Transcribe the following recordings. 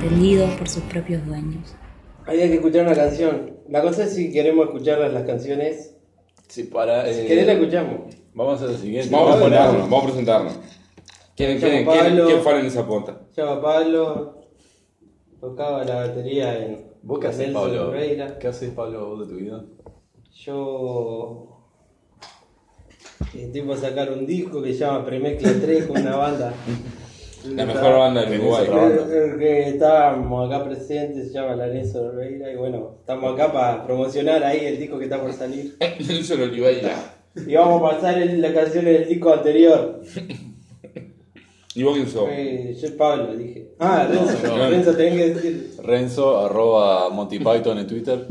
atendidos por sus propios dueños. Había que escuchar una canción. La cosa es si queremos escuchar las canciones. Si querés la escuchamos. Vamos a hacer lo siguiente. Vamos a presentarnos. ¿Quién fue en esa punta? Se llama Pablo. Tocaba la batería en ¿Vos qué haces, Nelson Pablo? Ferreira. ¿Qué haces, Pablo, vos de tu vida? Yo estoy por sacar un disco que se llama Premezcla 3 con una banda. La mejor banda del Uruguay. El que estábamos acá presentes se llama la Nelson Oliveira y bueno, estamos acá para promocionar ahí el disco que está por salir. Nelson Oliveira. Y vamos a pasar las canciones del disco anterior. ¿Y vos quién sos? Yo Pablo, dije. Renzo. Renzo tenés que decir. Renzo, @Monty Python en Twitter.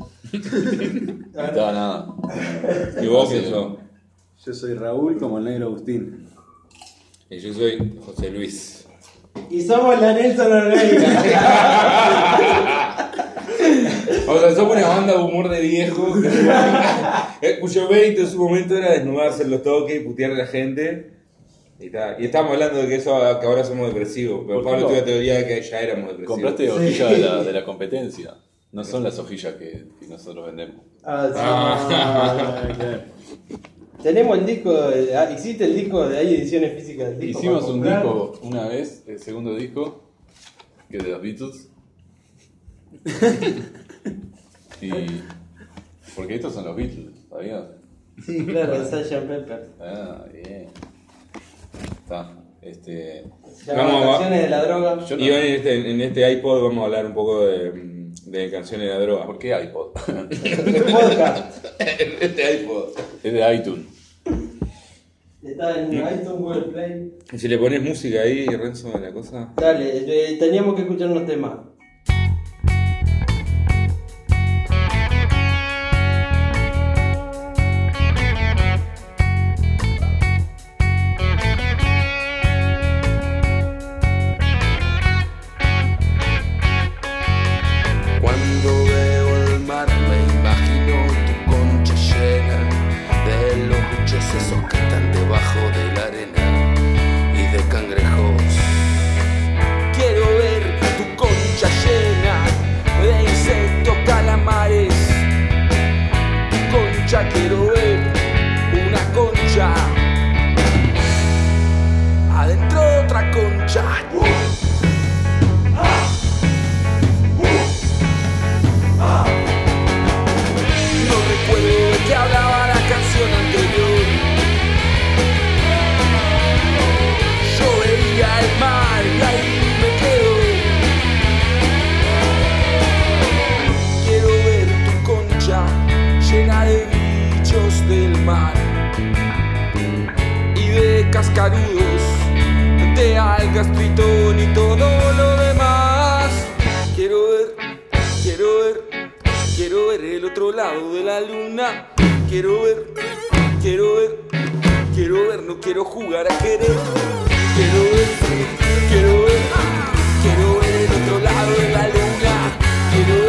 Nada. ¿Y vos quién sos? Yo soy Raúl, como el negro Agustín. Y yo soy José Luis. Y somos la Nelson Oliveira. O sea, somos una banda de humor de viejo cuyo mérito en su momento era desnudarse en los toques y putear a la gente. Y estábamos hablando de que ahora somos depresivos. Pero Pablo tuvo la teoría de que ya éramos depresivos. Compraste hojillas de la competencia. No son las hojillas que nosotros vendemos. Claro. Tenemos el disco, existe el disco, hay ediciones físicas del disco. Hicimos un disco una vez, el segundo disco, que es de los Beatles. Porque estos son los Beatles, ¿sabías? Sí, claro, el Sgt. Pepper. Ah, bien. Está. Canciones de la droga. Y hoy en este iPod vamos a hablar un poco de canciones de la droga. ¿Por qué iPod? El podcast. Este iPod. Es de iTunes. Está en iTunes, Google Play. Y si le pones música ahí, Renzo, de la cosa. Dale, teníamos que escuchar unos temas. Cuando veo el mar me imagino tu concha llena de los bichos esos que están debajo de la arena y de cangrejos. Quiero ver tu concha llena de insectos calamares. Tu concha, quiero ver una concha adentro de otra concha. No recuerdo de qué hablaba la canción anterior. Yo veía el mar y ahí me quedo. Quiero ver tu concha llena de bichos del mar y de cascarudos, de algas, tritón y todo lo demás. Quiero ver el otro lado de la luna. Quiero ver, no quiero jugar a querer. Quiero ver el otro lado de la luna. Quiero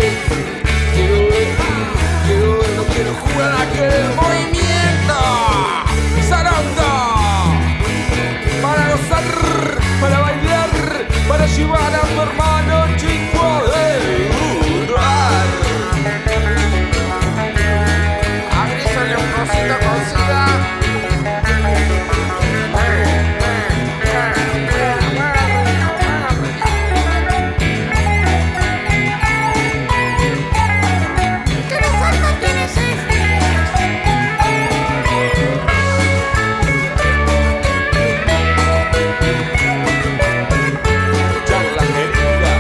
ver, no quiero jugar a querer. Movimiento, zaranda, para gozar, para bailar, para llevar a tu hermano chico de lugar. Agrízale un cosito cocida. ¿Qué resalta tienes Echar la herida.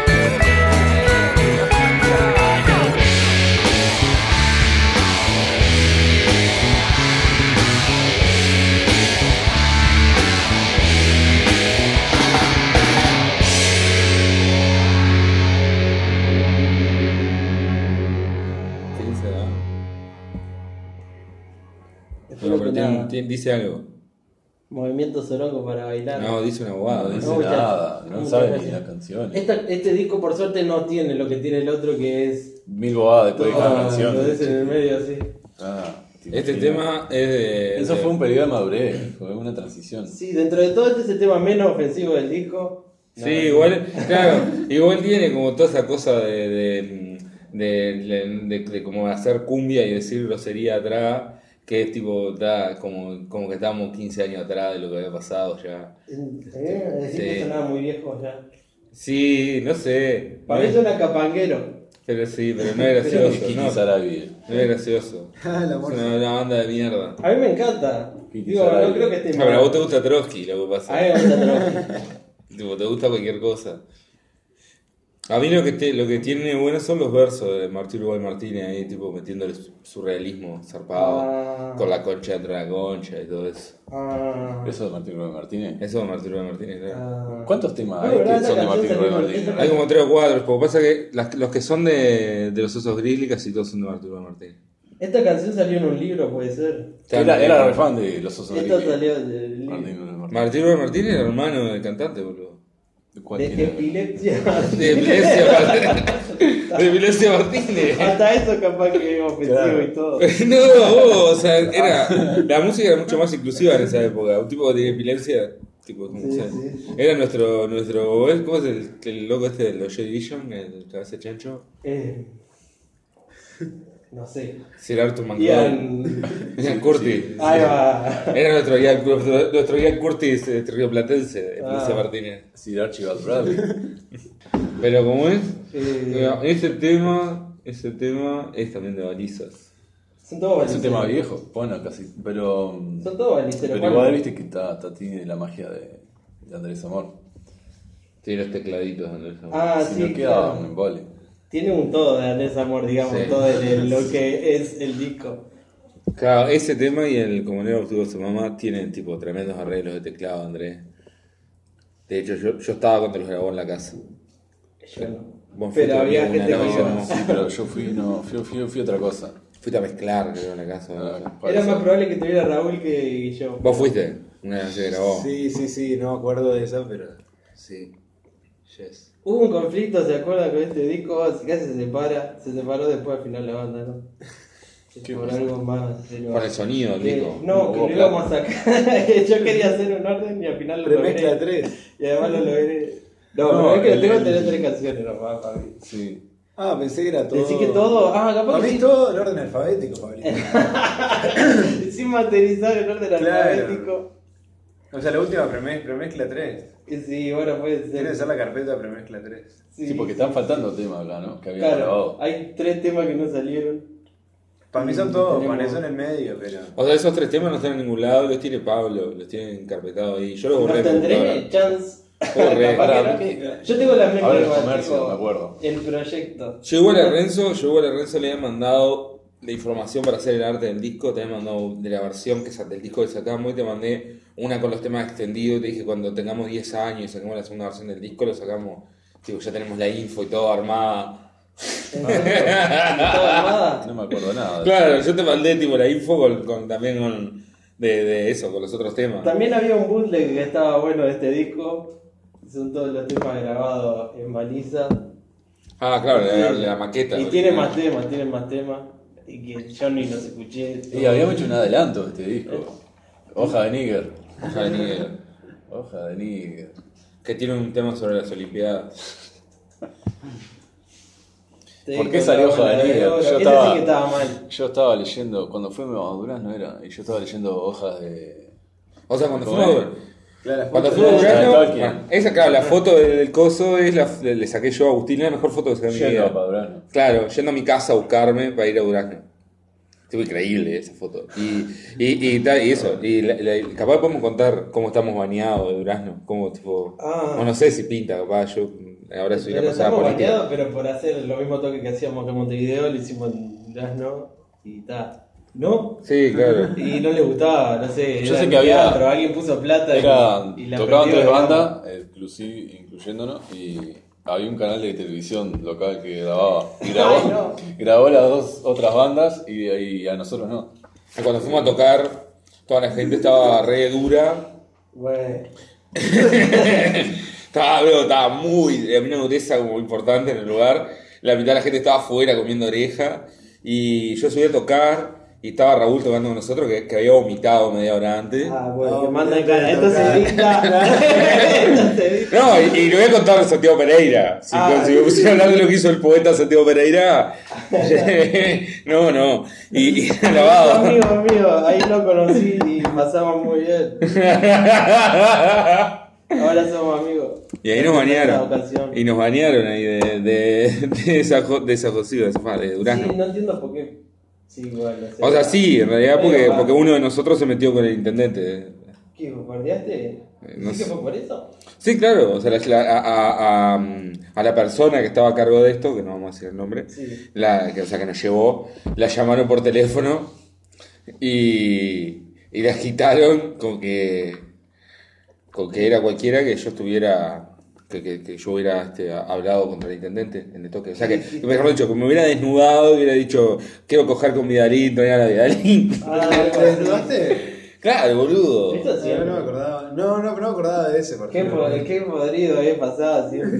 ¿Qué dice? Espero que nada. Dice algo. Movimiento sorongo para bailar. No, dice una bobada. No Dice. dice muchachos. nada, no Muchas sabe ni gracias. las canciones. Este disco por suerte no tiene lo que tiene el otro, que es Mil bobadas después de cada lo canción. es en el medio así. ¿te Este imaginas? tema es de. Eso fue un periodo de madurez, fue una transición. Sí, dentro de todo este es el tema menos ofensivo del disco. Sí, igual, claro, igual tiene como toda esa cosa de como hacer cumbia y decir grosería atrás, que es tipo, da como que estábamos 15 años atrás de lo que había pasado ya. Decir que sonaba muy viejo ya. Sí, no sé. Para mí suena capanguero. Pero sí, pero no es gracioso, Kiki no, Sarabia. no es gracioso. Ah, la Es morsa. una banda de mierda. A mí me encanta. Kiki Digo, Sarabia. no creo que esté No, pero a mal. vos te gusta Trotsky, lo que A pasa. mí me gusta Trotsky. Tipo, te gusta cualquier cosa. A mí lo que tiene bueno son los versos de Martín Uruguay Martínez ahí, tipo metiéndole surrealismo zarpado, Ah. con la concha dentro de la concha y todo eso. Eso de Martín Rubén Martínez. Eso de Martín Uruguay Martínez, claro. ¿Cuántos temas No, hay ¿verdad? que son de La Martín canción Rubén salió Martínez? en- Hay como 3 o 4, porque pasa que los que son de los Osos Grizzly casi todos son de Martín Uruguay Martínez. Esta canción salió en un libro, puede ser. Era re fan de los Osos Esto Grizzly. salió del libro. Martín Rubén Martínez. Martín Uruguay Martínez era hermano del cantante, boludo. ¿Cuál De tiene? epilepsia. De Epilepsia Martínez. De Epilepsia Martínez. Hasta eso capaz que es ofensivo Claro. y todo. No, o sea, la música era mucho más inclusiva en esa época. Un tipo que tenía epilepsia, tipo, como Sí, sea, sí. era nuestro, ¿cómo es el loco este de los Joy Division, el cabeza de chancho? No sé. Sir Arthur McLeod. Ian Curtis. Ahí va. Era nuestro Ian Curtis rioplatense, Epilepsia Martínez. Sir Archibald Bradley. Pero como es, Eh, ese tema es también de balizas. Son todos Es un baliceros. tema viejo, bueno, casi. Pero Son todos baliceros. pero igual viste que tiene la magia de Andrés Amor. Tiene los tecladitos Andrés. Ah, Si sí, no queda claro. un embole. Tiene un todo de Andrés Amor, digamos, Sí. todo de lo que es el disco. Claro, ese tema y el Como Negro obtuvo su mamá tienen tipo tremendos arreglos de teclado, Andrés. De hecho, yo estaba cuando los grabó en la casa. Yo no. Vos fuiste Pero había a una gente que grabación. yo. Sí, pero yo fui otra cosa. Fuiste a mezclar, creo, en la casa. Era más probable que tuviera Raúl que yo. Vos fuiste, una vez se grabó. Sí, no me acuerdo de eso, pero sí. Yes. Hubo un conflicto, ¿se acuerdan? Con este disco, casi se separó después al final la banda, ¿no? ¿Qué Por cosa? algo más. pero- Con el sonido, que- digo. No, que hubo lo íbamos a sacar. Yo quería hacer un orden y al final lo Remezcla logré. 3. Y además lo logré. No, No, pero es que el- tengo que el- tener 3 canciones nomás, Fabi. Sí. Ah, pensé que era todo. Decí que todo. Ah, capaz Para que mí sí. es todo el orden alfabético, Pablito. Sin materializar el orden Claro. alfabético. O sea, la última premezcla 3. Que sí, bueno, puede Tiene que ser. ser la carpeta premezcla 3. Sí, porque están faltando temas acá, ¿no? Que habían Claro, grabado. hay 3 temas que no salieron. Para mí son todos, Tenemos- con eso en el medio, pero. O sea, esos 3 temas no están en ningún lado, los tiene Pablo, los tiene encarpetados ahí. Yo los No borré. tendré chance. Borré. Capaz Pará, que ¿qué? no. Yo tengo la mezcla Ahora el igual, comercio, tipo, me acuerdo. el proyecto. Yo igual a Renzo le había mandado la información para hacer el arte del disco, te había mandado de la versión del disco que sacamos y te mandé una con los temas extendidos, te dije cuando tengamos 10 años y saquemos la segunda versión del disco, lo sacamos, tipo, ya tenemos la info y todo armada. ¿Toda armada? No me acuerdo nada. Claro, yo te mandé tipo la info también con de eso, con los otros temas. También había un bootleg que estaba bueno de este disco. Son todos los temas grabados en baliza. Ah, claro, la maqueta. Y tiene más temas. Y que yo ni los escuché. Y habíamos hecho un adelanto de este disco. Hoja de Níger. Hoja de Níger, Hoja de Níger. que tiene un tema sobre las Olimpiadas. Te ¿Por digo qué salió la Hoja de bola Níger? oro. Yo Ese estaba- sí que estaba mal. Yo estaba leyendo, cuando fuimos a Durazno era, y yo estaba leyendo hojas de... O sea, cuando ¿Cómo fuimos... es? Claro, Cuando foto fuimos a de- de Durazno, Tolkien. bueno, esa, claro, la foto del coso le saqué yo a Agustín, la mejor foto que saqué en mi Yendo vida. para Durazno. Claro, yendo a mi casa a buscarme para ir a Durazno. Estuvo increíble esa foto. Y eso, capaz podemos contar cómo estamos bañados de Durazno. Cómo, tipo, Ah. no sé si pinta, capaz, yo ahora soy la Pero persona estamos política. bañados, pero por hacer lo mismo toque que hacíamos en Montevideo, lo hicimos en Durazno y está. ¿No? Sí, claro. Y no le gustaba, no sé. Yo era sé un que había- teatro, alguien puso plata y la Tocaban prendió, 3 digamos. bandas, incluyéndonos, y había un canal de televisión local que grababa. Y grabó, Ay, no. grabó las 2 otras bandas y a nosotros no. Cuando fuimos a tocar, toda la gente estaba re dura. Bueno, Estaba muy. Había una dureza como importante en el lugar. La mitad de la gente estaba afuera comiendo oreja. Y yo subí a tocar. y estaba Raúl tocando con nosotros que había vomitado media hora antes. Ah, bueno, No, que manda en pero cara. Esto se edita. Esto se edita. No, y le voy a contar a Santiago Pereira. Si me pusiera a hablar de lo que hizo el poeta Santiago Pereira. no. Y grabado. Amigo mío, ahí lo conocí y pasamos muy bien. Ahora somos amigos. Y ahí nos bañaron. Esta ocasión. Y nos bañaron ahí de esa josiva, de Durazno. Sí, no entiendo por qué. Sí, bueno. O sea, sí, en realidad Medio porque uno de nosotros se metió con el intendente. ¿Qué? ¿Bordeaste? No ¿Sí que sé. fue por eso? Sí, claro, o sea, a la persona que estaba a cargo de esto, que no vamos a decir el nombre, Sí. que nos llevó, la llamaron por teléfono y la agitaron con que era cualquiera que yo estuviera, que yo hubiera hablado contra el intendente en el toque. O sea, que mejor dicho, que me hubiera desnudado, hubiera dicho, quiero coger con Vidalín, traer a la Vidalín. ¿Te desnudaste? Claro, boludo. Esto Sí, siempre. no me acordaba. No me acordaba de ese partido. Qué podrido pasado siempre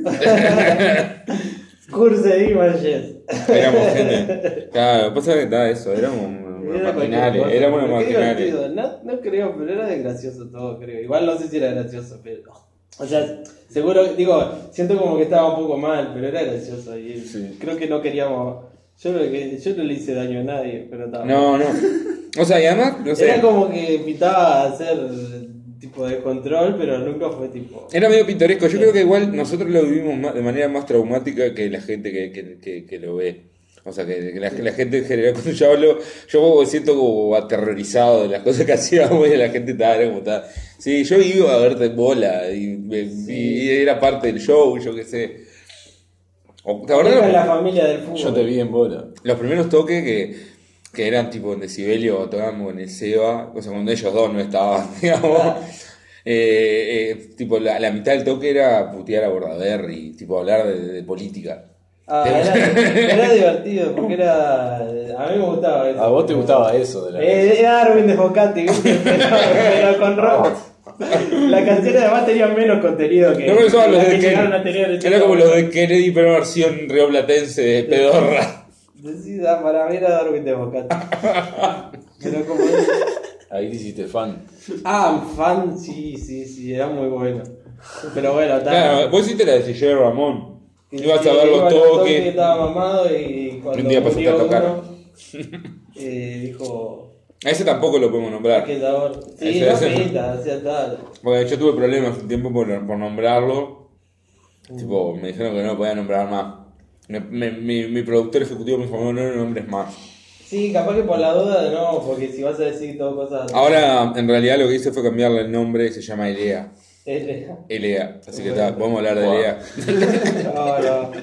eso. Curse images. Éramos gente. Claro, pasa que estaba eso, éramos marginales, éramos unos marginales. No creo, pero era de gracioso todo, creo. Igual no sé si era gracioso, pero. O sea, seguro, siento como que estaba un poco mal, pero era gracioso. Y Sí. creo que no queríamos. Yo no le hice daño a nadie, pero estaba. No. O sea, y además, no sé. Era como que invitaba a hacer tipo de control, pero nunca fue tipo. Era medio pintoresco. Yo creo que igual nosotros lo vivimos de manera más traumática que la gente que lo ve. O sea, que la gente en general, cuando yo hablo, yo me siento como aterrorizado de las cosas que hacíamos y la gente era como tal. Sí, yo iba a verte en bola y era parte del show, yo qué sé. ¿Te Con la acordás? familia del fútbol. Yo te vi en bola. Los primeros toques que eran tipo en Decibelio, tocábamos en el Seba, o sea, cuando ellos dos no estaban, digamos. Tipo, la mitad del toque era putear a Bordaberry, tipo hablar de política. Era divertido porque era. A mí me gustaba eso. A vos te gustaba eso de la Era Darwin de Focati, ¿viste? pero con robots. Las canciones además tenían menos contenido que. No me usaban los las de que llegaron a tener Kennedy. Era como los de Kennedy, pero versión rioplatense de pedorra. Decida, para mí era Darwin de Focati. Pero como. Ahí te hiciste fan. Fan, sí, era muy bueno. Pero bueno, Claro, vos hiciste la de Sillero Ramón. Y Ibas a ver iba los al toques. Estaba mamado y cuando Un día pasaste a murió tocar. uno, dijo. A ese tampoco lo podemos nombrar. Maquetador. Sí, Ese- no pinta, hacía tal. Porque yo tuve problemas un tiempo por nombrarlo. Tipo, me dijeron que no lo podía nombrar más. Mi productor ejecutivo me dijo, no lo nombres más. Sí, capaz que por la duda no, porque si vas a decir todo cosas. Ahora, en realidad lo que hice fue cambiarle el nombre y se llama Elea. No, Elea. Así que está, podemos hablar de Elea. no.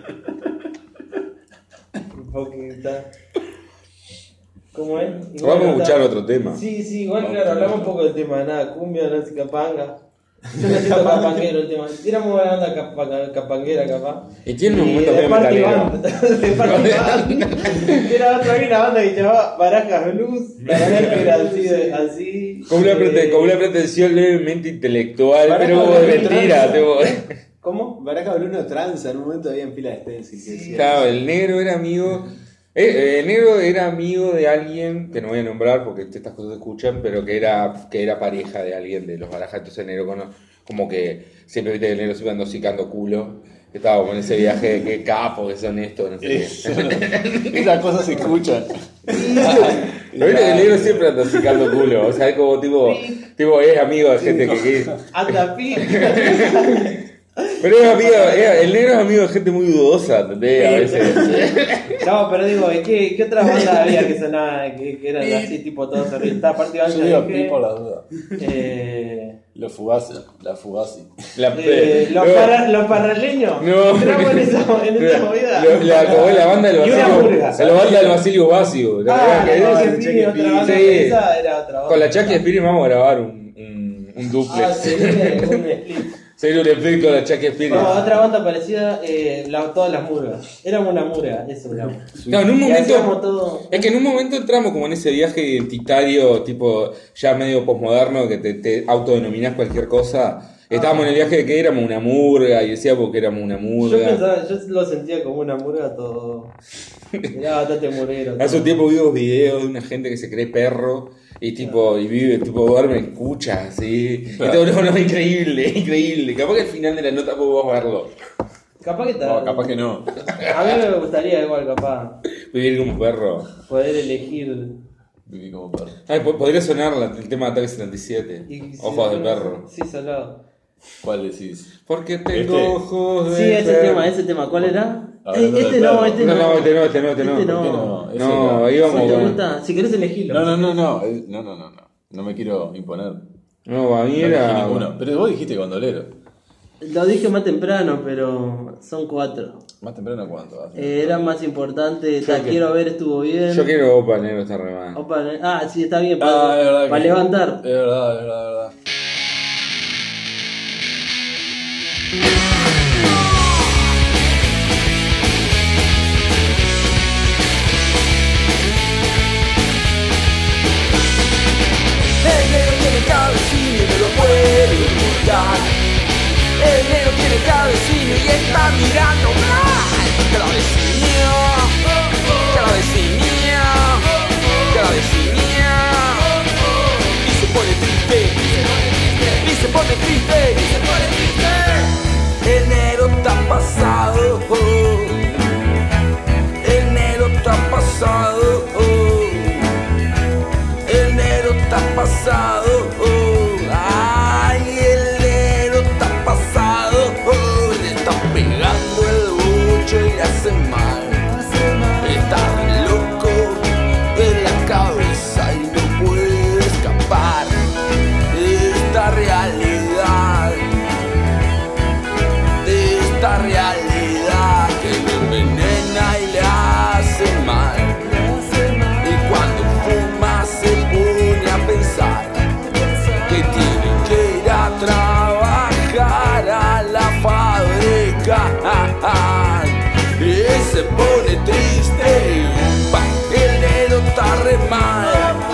Un poquito. ¿Cómo es? Igual Vamos a escuchar está- otro tema. Sí, igual claro, hablamos un poco del tema, nada, cumbia, no sé, capanga. Yo me siento capanguero el tema. Era muy buena onda capanguera, capaz. Y tiene unos momentos de medio Party metaleros. Band. De Party Band. Era una banda que se llamaba Barajas Blues. La verdad que era así. Con una pretensión levemente intelectual, Baraja pero Blues de mentira. tranza. ¿Cómo? Baraja Bruno tranza, en un momento había en fila de stencil que decía. Claro, el negro era amigo. El negro era amigo de alguien que no voy a nombrar porque estas cosas se escuchan, pero que era pareja de alguien de los Barajas. Entonces el negro como que siempre viste que el negro se iba andosicando culo. Estaba como en ese viaje de qué capo que son estos, no sé qué. Esas cosas se escuchan. Pero viste que el negro siempre andosicando culo. O sea, es como tipo es amigo de gente que Anda pi. pero es amigo, el negro es amigo de gente muy dudosa, ¿entendés? A veces. No, pero digo, ¿qué otras bandas había que sonaban, que eran así, tipo todos arriba? Aparte Yo digo pi por la duda. eh, Los Fugazi. La Fugazi. los parraleños. No. Entramos en esa movida. Como la banda del Y una Basilio. murga. La banda del Basilio Basio. La verdad que no, el ese Cheque otra Pini. banda, Sí. esa era otra banda. con la Chucky Spirit vamos a grabar un duplex. Sí, un split. Sería un efecto de Chuck Spears. Otra banda parecida, todas las murgas. Éramos una murga, eso éramos. Claro, en un Y hacíamos momento. todo. Es que en un momento entramos como en ese viaje identitario, tipo ya medio posmoderno, que te autodenominás cualquier cosa. Estábamos en el viaje de que éramos una murga y decíamos que éramos una Yo murga. lo sentía como una murga todo. Era bastante murero. Hace un tiempo vimos videos de una gente que se cree perro y tipo y vive, tipo duerme en cuchas, así. No, increíble. Capaz que al final de la nota podemos verlo. Capaz que No, capaz que no. A mí me gustaría igual, capaz, Vivir como perro. poder elegir. Viví como perro. Ay, podría sonar el tema de Ataque 77. y- Ojos de perro. Sí, salado. ¿Cuál decís? Porque tengo Este. ojos de Sí, ese perro. tema. ¿Cuál era? Hablando Este del no, perro. este No, no. no, este no. Este ¿Por qué no. no? Ese No, no. ahí Si vamos te con... gusta, si querés elegirlo. No. No me quiero imponer. No, a mí No elegí era... ninguno. Pero vos dijiste Gondolero. Lo dije más temprano, pero son 4. ¿Más temprano cuánto? Era más importante. Yo que- Quiero ver, estuvo bien. Yo quiero Opa Negro, está re mal. Opa, sí, está bien. Es verdad. Para que- levantar. Es verdad. El negro tiene cabecillo y no lo puede ocultar. El negro tiene cabecillo y está mirando mal. Cabecillo, cabecillo, cabecillo. Y se pone triste, y se pone triste, y se pone triste. El negro está pasado, el negro está pasado. El negro está pasado, ay, el negro está pasado, le está pegando el bucho y le hace mal. Está re loco de la cabeza y no puede escapar de esta realidad, que lo envenena y le hace mal. Y cuando fuma se pone a pensar que tiene que ir a trabajar a la fábrica. Y se pone triste. Upa, el negro está re mal.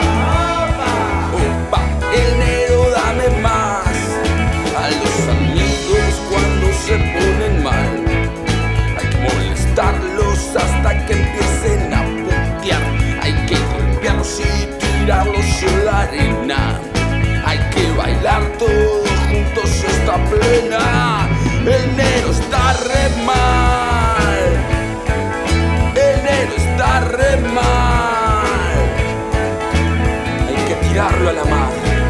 Upa, el negro dame más. A los amigos cuando se ponen mal hay que molestarlos hasta que empiecen a putear. Hay que golpearlos y tirarlos en la arena. Hay que bailar todos juntos esta plena. El negro está re mal. El negro está re mal. Hay que tirarlo a la mar.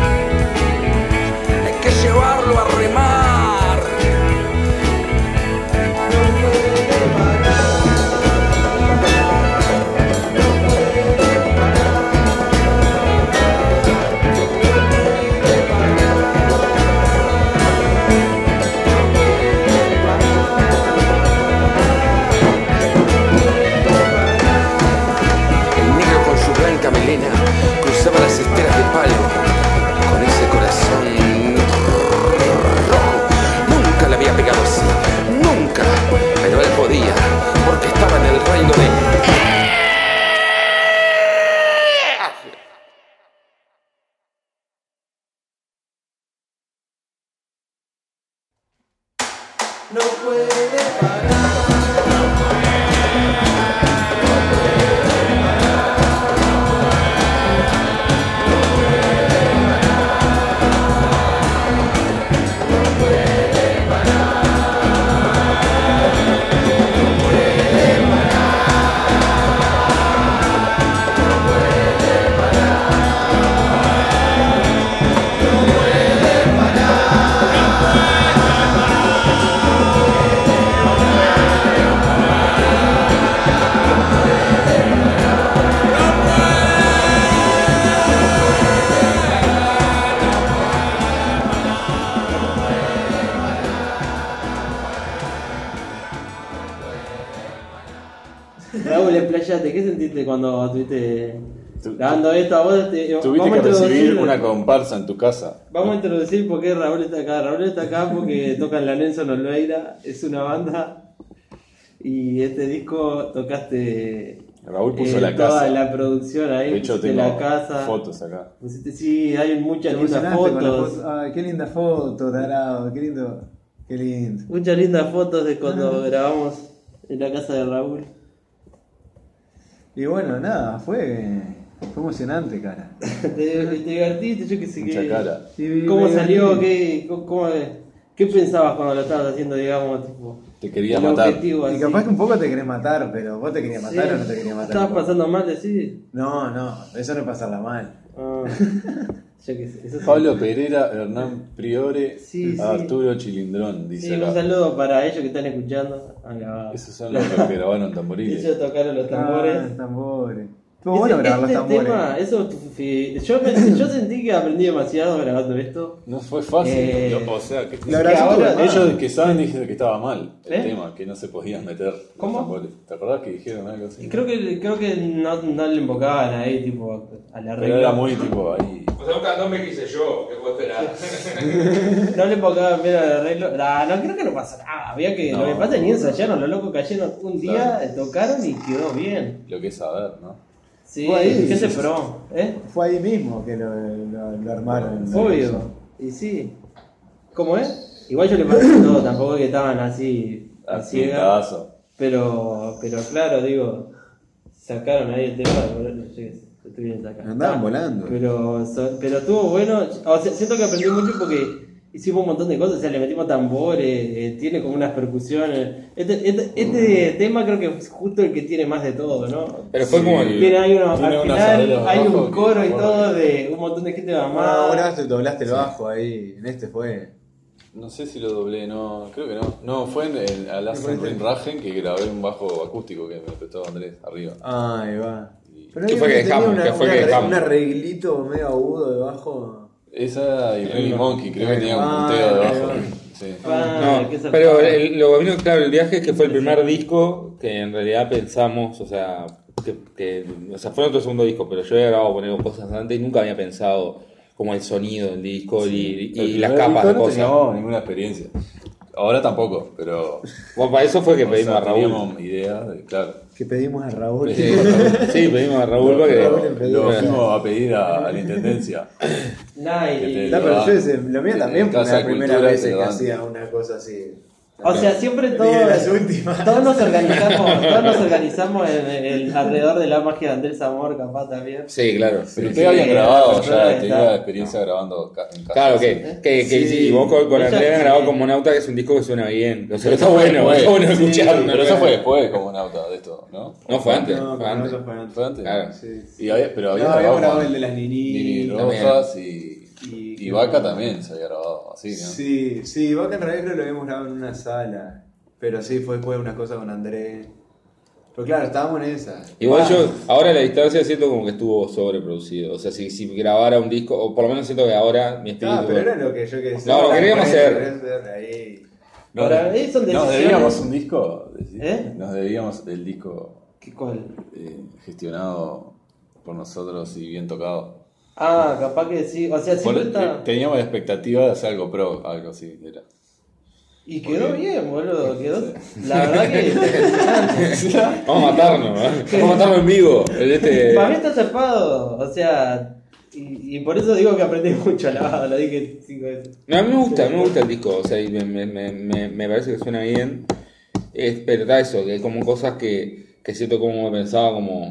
Hay que llevarlo a remar. El negro con su blanca melena cruzaba las esteras de palo con ese corazón rojo. Nunca le había pegado así, nunca, pero él podía, porque estaba en el reino de... Raúl, explayate, ¿qué sentiste cuando tuviste grabando esto, a vos Tuviste que recibir una comparsa en tu casa. Vamos a introducir por qué Raúl está acá. Raúl está acá porque tocan la Nelson Olveira, es una banda. Y este disco tocaste. Raúl puso la toda casa. la producción ahí, De hecho, pusiste tengo la casa. fotos acá. Sí, hay muchas lindas Emocionaste con la fotos. foto. Ay, qué linda foto, tarado, qué lindo. Qué lindo. Muchas lindas fotos de cuando grabamos en la casa de Raúl. Y bueno, nada, fue emocionante, cara. Te divertiste, yo qué sé Mucha qué. cara. Sí, ¿Cómo me salió? divertí. ¿Qué pensabas cuando lo estabas haciendo, digamos, tipo? Te quería el matar. objetivo Y así? capaz que un poco te querés matar, pero ¿vos te querías matar Sí. o no te querías matar? ¿Estabas pasando mal, decís? No, eso no es pasarla mal. Ah, yo qué sé. Eso sí. Pablo Pereira, Hernán Priore, Sí, sí. Arturo Chilindrón, dice Sí, un acá. saludo para ellos que están escuchando. Esos son los que grabaron tamboriles. Ellos tocaron los tambores. Tambores. Estuvo bueno grabar los tambores. Tema, yo sentí que aprendí demasiado grabando esto. No fue fácil. O sea, que, La verdad ahora- estuvo ellos mal. que saben dijeron que estaba mal el ¿Eh? tema, que no se podían meter ¿Cómo? los tambores. ¿Te acordás que dijeron algo así? Creo que no le invocaban ahí, tipo, a la Pero regla. era muy tipo ahí. O sea, un cantón me quise yo, que puedo esperar. No le invocaban bien al arreglo. No, creo que no pasa nada. Había que. No. Lo que pasa es que ni ensayaron, los locos cayeron un día, Claro. tocaron y quedó bien. Lo que es saber, ¿no? Sí, Fue ahí, ¿qué se sí, probó? Fue ahí mismo que lo armaron. Obvio. Y sí. ¿Cómo es? Igual yo le pasé todo, tampoco es que estaban así a Al ciegas. pintazo. Pero claro, digo, sacaron ahí el tema, no sé qué, estoy bien sacado. Andaban volando. Pero estuvo bueno, o sea, siento que aprendí mucho porque hicimos un montón de cosas, o sea, le metimos tambores, tiene como unas percusiones. Este tema creo que es justo el que tiene más de todo, ¿no? Pero fue como el. Tiene, hay uno, Tiene al unos final arreglos hay un bajos que- coro y todo de un montón de gente Ah, mamada. una vez te doblaste el bajo ahí. En este fue. No sé si lo doblé, no, creo que no. No, fue en el Alasan Rin Ragen que grabé un bajo acústico que me prestó Andrés arriba. Ahí va. Pero ¿Qué ahí fue que tenía dejamos? ¿Qué fue que dejamos? un arreglito medio agudo de bajo. Esa y Renny Monkey, creo que tenía un Ah, punteo ahí debajo. va. Sí. Ah, qué No, zarpado. pero lo que vino claro el viaje es que fue el primer disco que en realidad pensamos, o sea, o sea, fue nuestro segundo disco, pero yo había grabado poner cosas antes y nunca había pensado como el sonido del disco y El las primer capas disco de no cosas. teníamos ninguna experiencia. Ahora tampoco, pero. Bueno, para eso fue que pedimos o sea, a Raúl. teníamos idea, claro. Que pedimos a Raúl. Sí, pedimos a Raúl para Raúl que. empezó. Lo fuimos a pedir a la intendencia. Nah, y- Que te- No, pero yo ese, lo mío también fue Casa la de primera Cultura vez te que dan. hacía una cosa así. O sea, siempre Y de las últimas. todos nos organizamos alrededor de la magia de Andrés Amor, capaz también. Sí, claro. Pero Sí, ustedes habían sí, grabado sí, ya, sí, tenía está. experiencia grabando en casa. Claro, que Sí. sí, vos con Ella Andrea sí. grabado como Nauta, que es un disco que suena bien. O sea, Pero está eso fue bueno, después. está bueno Sí, escucharlo. Pero eso fue después como nauta de esto, ¿no? No, fue antes. No, fue pero antes. eso fue antes. ¿Fue antes? Claro. Sí. Y pero había No, habíamos grabado con el de las Nini Nini. Rojas y Vaca también se había grabado así, ¿no? Sí, Vaca en realidad creo que lo habíamos grabado en una sala. Pero sí, fue después una cosa con Andrés. Pero claro, estábamos en esa. Igual yo, ahora a la distancia siento como que estuvo sobreproducido. O sea, si grabara un disco, o por lo menos siento que ahora mi espíritu. Ah, pero era lo que yo quería decir. No, lo queríamos hacer. Ahí. Para mí son ¿Nos decisiones- debíamos un disco? ¿Decís? ¿Eh? Nos debíamos el disco ¿Qué cuál? gestionado por nosotros y bien tocado. Ah, capaz que sí. O sea, siempre está. Teníamos la expectativa de hacer algo pro, algo así. Era. Y quedó bien, boludo. Quedó. La verdad que impresionante. Vamos a matarnos, ¿no? Vamos a matarnos en vivo. Para mí está zarpado. O sea. Y por eso digo que aprendí mucho, lo dije 5 veces. No, a mí me gusta el disco, o sea, y me parece que suena bien. Pero está eso, que hay como cosas que siento como me pensaba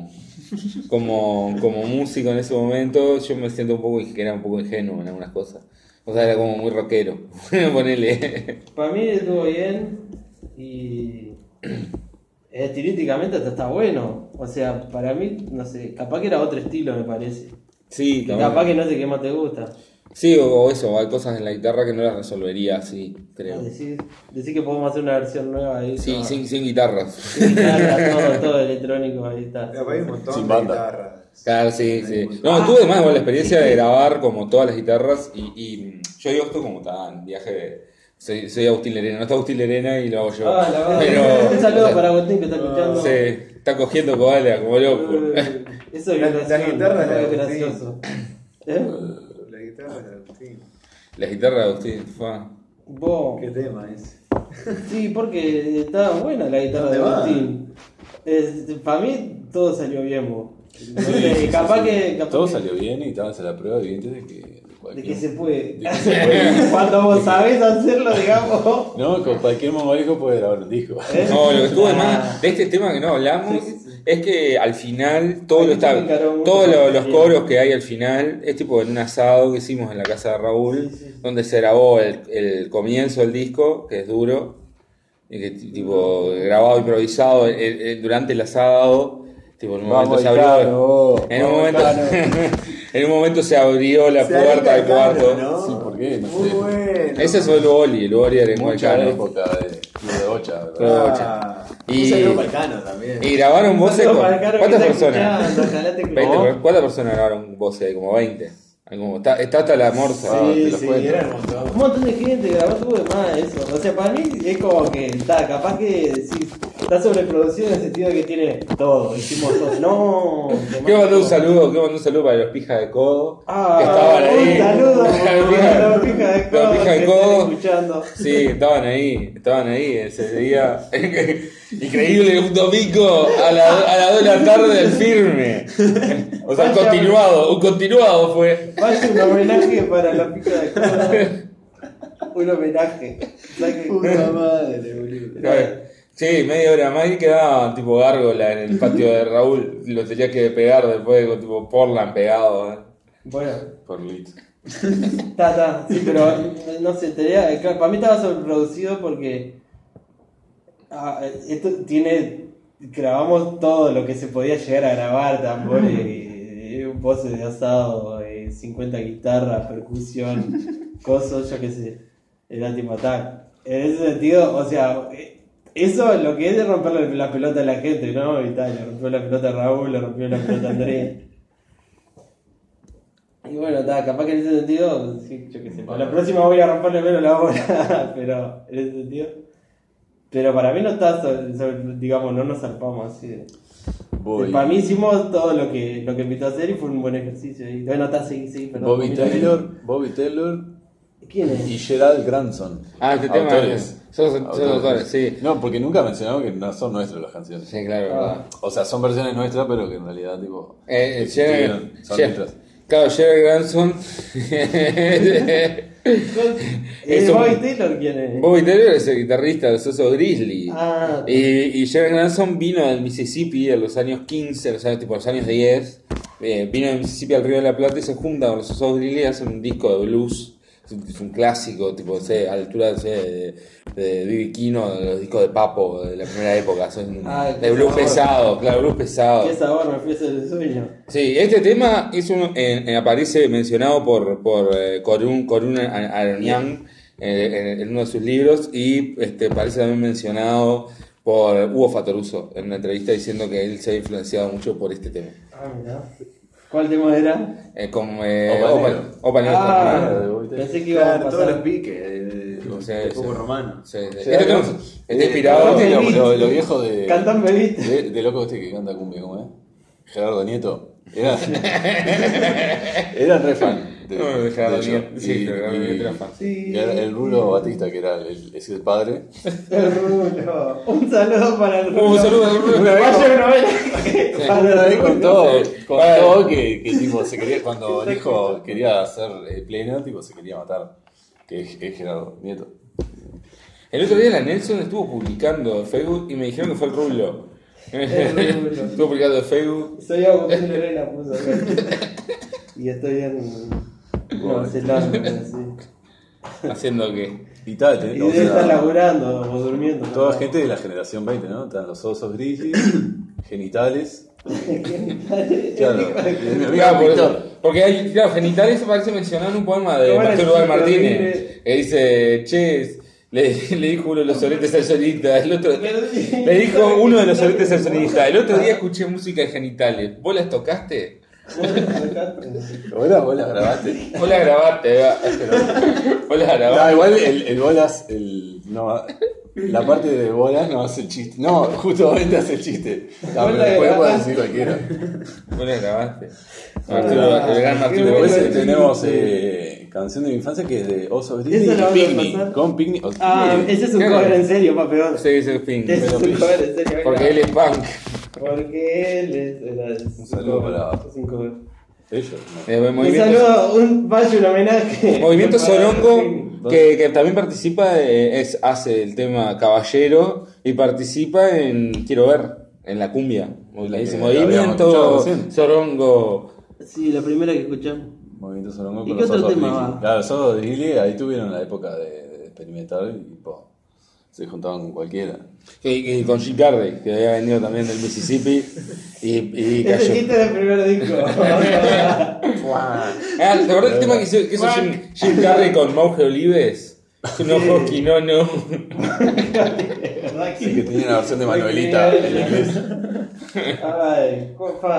como músico en ese momento, yo me siento un poco que era un poco ingenuo en algunas cosas. O sea, era como muy rockero. Ponele. Para mí estuvo bien. Y. Estilísticamente hasta está bueno. O sea, para mí, no sé, capaz que era otro estilo, me parece. Sí, Y también. capaz que no sé qué más te gusta. Sí, o eso, hay cosas en la guitarra que no las resolvería así, creo. Decir que podemos hacer una versión nueva ahí. Sí, toda- sin guitarras. sin guitarra, todo electrónico, ahí está. Pero hay un montón Sin de banda. guitarras. Claro, sí, sí. No, tuve además la experiencia de grabar como todas las guitarras y yo digo esto como tan viaje de... Soy Agustín Lerena, no está Agustín Lerena y lo hago yo. Ah, la verdad. Pero, Un saludo o sea, para Agustín que está escuchando. se está cogiendo koala como loco. Eso es La violación, guitarra no de es Agustín. gracioso. ¿Eh? La guitarra de Agustín. La guitarra de Agustín, fue. Vos. ¿Qué tema es? Sí, porque estaba buena la guitarra de ¿Dónde va? Agustín. Para mí todo salió bien, vos. No sé, capaz que. Todo salió bien y estabas a la prueba evidente de que. De que se puede. De que se puede. Cuando vos sabés hacerlo, digamos. No, con cualquier mongólico puede grabar un disco. ¿Eh? No, lo que estuvo de Ah. más de este tema que no hablamos Sí, sí, sí. es que al final todo Hay lo mucho está, que encaró mucho todos con los el coros que hay al final es tipo en un asado que hicimos en la casa de Raúl, Sí, sí. donde se grabó el comienzo del disco, que es duro, y que tipo grabado improvisado durante el asado. Tipo, en un momento se abrió. En un momento se abrió la puerta del cuarto. ¿no? Sí, ¿por qué? No Muy sé. bueno. Ese fue el Boli era en Mucha Huaycano. época de Club de Bocha, ¿verdad? Club de Bocha. Ah, Y- un saludo para el Cano también. Y grabaron voces. Saludos para el Caro que ¿Cuántas está personas? escuchando, ojalá te 20, escuche. ¿cuántas personas grabaron voces? Como 20. Hay como- está hasta la morsa. Ah, te Sí, lo sí, cuento. era un montón. Un montón de gente grabó tuvo de más eso. O sea, para mí es como que está, capaz que sí, está sobreproducido en el sentido de que tiene todo. Hicimos todo. No. ¿Qué mandó un saludo para los pijas de codo? Ah, que estaban ahí. un saludo para los pijas de Los codo pijas de que codo. están escuchando. Sí, estaban ahí ese día. Increíble, un domingo a las 2 de la tarde del firme. O sea, un continuado fue. Vaya un homenaje para los pijas de codo. Un homenaje. ¿Sabes qué? Puta madre, boludo. Sí, media hora más y quedaba tipo gárgola en el patio de Raúl. Lo tenía que pegar después con tipo Portland pegado. Bueno. Por Lit. Está, sí, pero no sé, claro, para mí estaba sobreproducido porque esto grabamos todo lo que se podía llegar a grabar, tambores, un pose de asado, 50 guitarras, percusión, cosas, yo qué sé, era tipo tal. En ese sentido, o sea, eso lo que es de romperle la pelota a la gente, ¿no? Y tal, le rompió la pelota a Raúl, le rompió la pelota a Andrés. Y bueno, capaz que en ese sentido, sí, yo qué sé. Para la próxima voy a romperle menos la bola, pero en ese sentido. Pero para mí no está, digamos, no nos zarpamos así. Para mí hicimos todo lo que invitó a hacer y fue un buen ejercicio. Y bueno, está, sí, perdón. Bobby Taylor ¿Quién es? y Gerald Granson. Ah, este tema Autores. son autores, sí. No, porque nunca mencionamos que no son nuestras las canciones. Sí, claro, verdad. O sea, son versiones nuestras, pero que en realidad, tipo. Son Gerald- nuestras. Claro, Gerald Granson. ¿Bobby Taylor quién es? Bobby Taylor es el guitarrista de los Osos Grizzly. Ah, Y Gerald Granson vino del Mississippi en los años 15, los años 10. Vino del Mississippi al Río de la Plata y se junta con los Osos Grizzly y hacen un disco de blues. Es un clásico, tipo, a la altura de B.B. Kino, de los discos de Papo de la primera época. Son de blues sabor. pesado, claro, blues pesado. qué sabor, me fui a hacer el sueño. Sí, este tema es aparece mencionado por Corún Aronian en uno de sus libros y aparece también mencionado por Hugo Fatoruso en una entrevista diciendo que él se ha influenciado mucho por este tema. Ah, mirá. ¿Cuál tema era? Opa Negro. Ah, pensé que iba a Claro, todos los pasar. piques Sí, de sí. poco romano. Sí, sí. Este tema está inspirado. Cantame Lo viejo de. Cantame beat. De loco este que canta cumbia, ¿cómo es? Gerardo Nieto. Era re fan. No, de Gerardo ellos. Nieto. Sí, Gerardo Nieto era fan. Sí. Y era el Rulo Batista, que era el padre. El Rulo. Un saludo para el Rulo. Un saludo al Rulo. Vaya una vez. Una vez contó Bueno. que tipo, se quería, cuando el hijo quería hacer pleno, tipo, se quería matar. Que es Gerardo Nieto. El otro día la Nelson estuvo publicando en Facebook y me dijeron que fue el Rulo. Estuvo publicando en Facebook. Soy Agustín Lorena, puso acá. Y estoy en Nueva Zelanda, sí. Haciendo que. Y tal, Y debe estar laburando o durmiendo. toda gente de la generación 20, ¿no? Están los osos grises, genitales. Claro. Claro, porque hay, claro, genitales aparece mencionado en un poema de ¿Cómo era Pastor el Uruguay chico Martínez. libre? Que dice, che, le dijo uno de los soletes al sonista, le dijo uno de los soletes al sonista, el otro día escuché música de genitales, ¿vos las tocaste? Ahora vos la grabaste. Vos la grabaste, vos la No, grabaste. igual el bolas, la parte de bolas no hace el chiste. No, justamente hace el chiste. No, pero después puede decir cualquiera. Vos la grabaste. Ah, El gran Arturo. Después tenemos canción de mi infancia que es de Osos Disney ¿Esa la vamos a Picnic. pasar? Con Picnic. Ese es un cover en serio, pa' peor. Sí, ese es Pink. Ese es un cover en serio. Porque él es punk. Porque él es Un saludo para es un cover. ellos. Un Movimiento, saludo, un homenaje. Movimiento Para Sorongo, Picnic. que también participa, hace el tema Caballero y participa en Quiero Ver, en la cumbia. La que Ese habíamos Movimiento escuchado recién. Sorongo. Sí, la primera que escuchamos. Movimiento Sorongo ¿Y con qué los otro Osos tema Disney. va? Claro, los Osos Disney ahí tuvieron la época de experimentar y se juntaban con cualquiera. Y con Jim Carrey, que había venido también del Mississippi. Y Ese cayó. chiste del primer disco. ¿Te acordás del tema que hizo Jim Carrey con Mauge Olives? No, hockey, no. ¿Verdad Sí, que tenía una versión de Manuelita en inglés. Ay,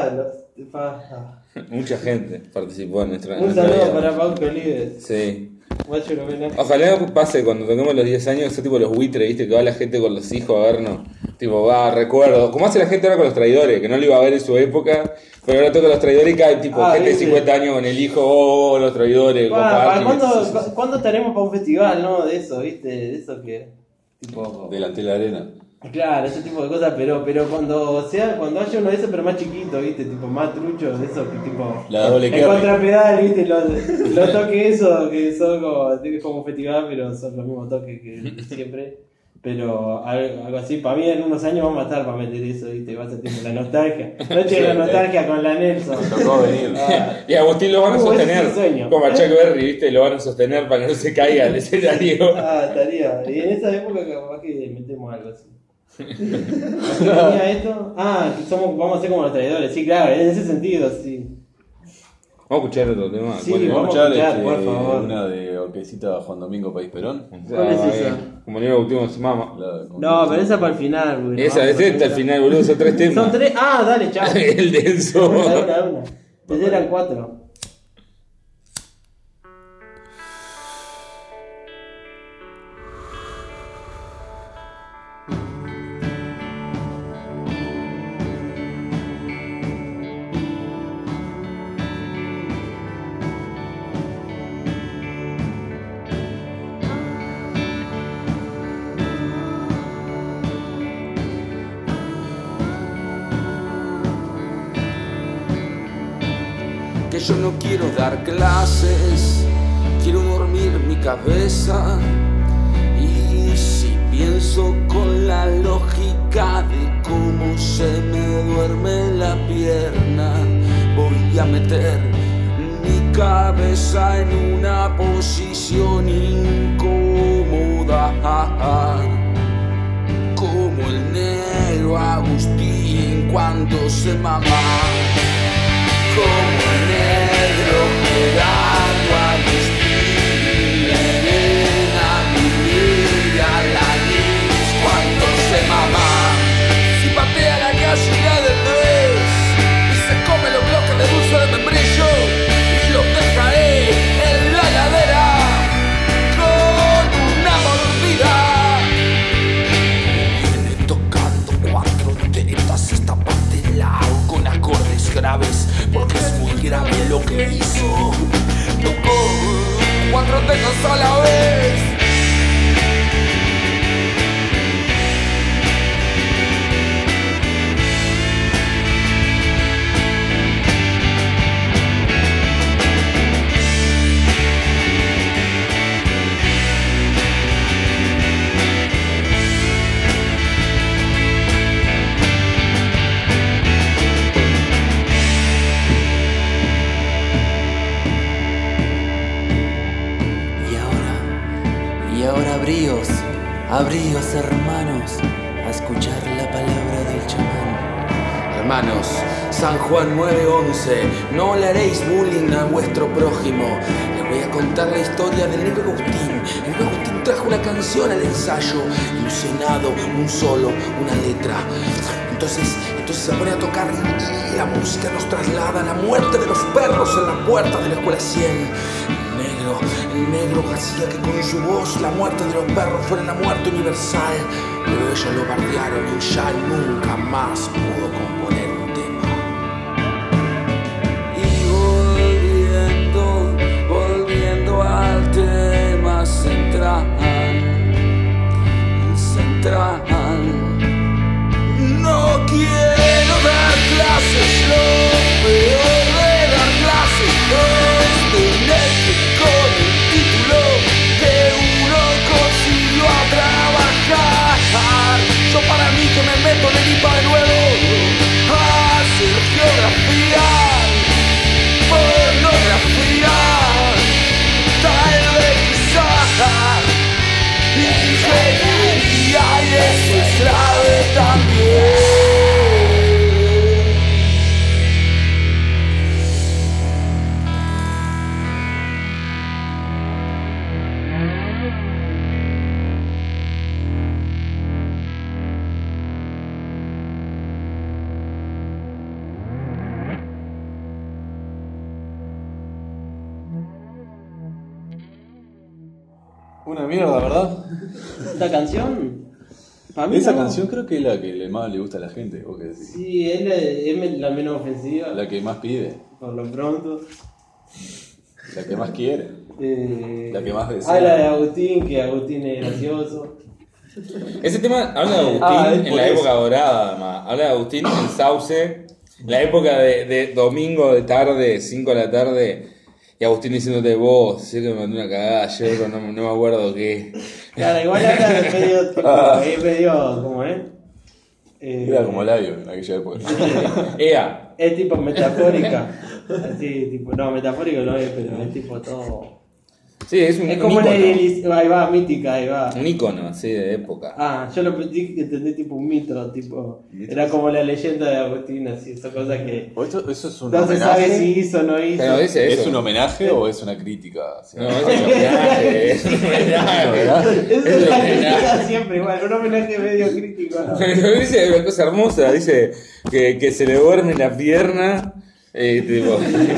Mucha gente participó en nuestra. un saludo para Pau Olives. Sí. Guacho lo ven. Ojalá pase cuando toquemos los 10 años, ese tipo los buitres, viste, que va la gente con los hijos a vernos. Tipo, recuerdo. Como hace la gente ahora con los traidores, que no lo iba a ver en su época, pero ahora toca los traidores y cae tipo gente de ¿viste? 50 años con el hijo, los traidores, ¿Cuándo estaremos para un festival, no? De eso, ¿viste? De eso que. Tipo. Delante de la arena. Claro, ese tipo de cosas, pero cuando haya uno de esos, pero más chiquito, ¿viste? Tipo, más trucho, de esos que tipo. La doble el carry. contrapedal, ¿viste? Los toques esos que son como un festival, pero son los mismos toques que siempre. Pero algo así, para mí en unos años vamos a estar para meter eso, ¿viste? Va a ser tipo la nostalgia. Noche de la nostalgia con la Nelson. Me tocó venir. Y a Agustín lo van a ese sostener, es el sueño. como a Chuck Berry, viste, lo van a sostener para que no se caiga el escenario. Estaría. Y en esa época capaz que metemos algo así. ¿Tenía esto? Vamos a ser como los traidores, sí, claro, en ese sentido, sí. Vamos a escuchar otro tema. Sí, ¿Cuál es? Vamos vamos a a escuchar escuchar, por favor. una de Orquesita Juan Domingo País Perón. ¿Cuál es esa? Como Niño Agustín se mama. No, pero esa para el final, güey. Esa es esta al final, boludo, son 3 temas. Son 3. Dale, chao. El denso. Una. Pensé eran 4. Que yo no quiero dar clases, quiero dormir mi cabeza. Y si pienso con la lógica de cómo se me duerme la pierna, voy a meter mi cabeza en una posición incómoda, como el negro Agustín cuando se mama. Como el negro esperando a Agustín, Elena mira la luz cuando se mama. Si patea la gallina del revés y se come los bloques de dulce de membrillo y los deja ahí en la ladera con una mordida. Viene tocando 4 tetas, esta parte la hago con acordes graves. Porque es muy grave lo que hizo. Tocó 4 tetas a la vez. Y ahora abríos hermanos, a escuchar la palabra del chamán. Hermanos, San Juan 9:11, no le haréis bullying a vuestro prójimo. Les voy a contar la historia del negro Agustín. El negro Agustín trajo una canción al ensayo, ilusionado, un solo, una letra. Entonces se pone a tocar y la música nos traslada a la muerte de los perros en la puerta de la escuela 100. El negro hacía que con su voz la muerte de los perros fuera la muerte universal. Pero ellos lo bardearon y ya nunca más pudo componer un tema. Y volviendo al tema central. No quiero dar clases, lo peor de dar clases es tener que con el título que uno consiguió a trabajar. Yo para mí que me meto en el IPA de nuevo a hacer geografía, pornografía, tal vez quizás ingeniería, y eso es grave también. Una mierda, ¿verdad? ¿Esta canción? Para mí Esa no. canción creo que es la que más le gusta a la gente. ¿Vos qué decís? Sí, es la menos ofensiva. La que más pide, Por lo pronto. la que más quiere, la que más desea. Habla de Agustín, que Agustín es gracioso. Ese tema habla de Agustín es en por la eso. época dorada, además. Habla de Agustín en Sauce, la época de domingo de tarde, 5 de la tarde, y Agustín diciéndote, vos, sé que me mandé una cagada ayer, pero no me acuerdo qué. Claro, igual habla de medio tipo, es medio, ¿cómo es? Era como labio en aquella época. Ea, Es tipo metafórica. Así, tipo, no, metafórico no es, pero es tipo todo. sí, es un Es como ícono. ahí va, mítica, ahí va. Un ícono, así, de época. Ah, yo lo entendí tipo un mito, tipo. Era como la leyenda de Agustín, así, esa cosa que. ¿Eso es un No se sabe homenaje? si hizo o no hizo. Pero dice ¿Es eso. un homenaje o es una crítica? No, es un homenaje, es un homenaje. Eso Es es un la homenaje. crítica siempre, igual, un homenaje medio crítico, ¿no? Pero dice una cosa hermosa, dice que se le duerme la pierna, tipo,